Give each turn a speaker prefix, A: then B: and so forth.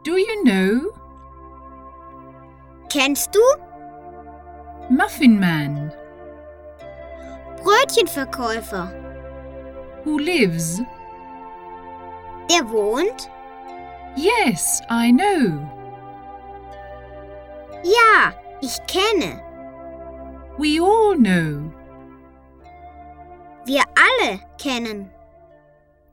A: Do you know?
B: Kennst du?
A: Muffin Man.
B: Brötchenverkäufer.
A: Who lives?
B: Der wohnt?
A: Yes, I know.
B: Ja, ich kenne.
A: We all know.
B: Wir alle kennen.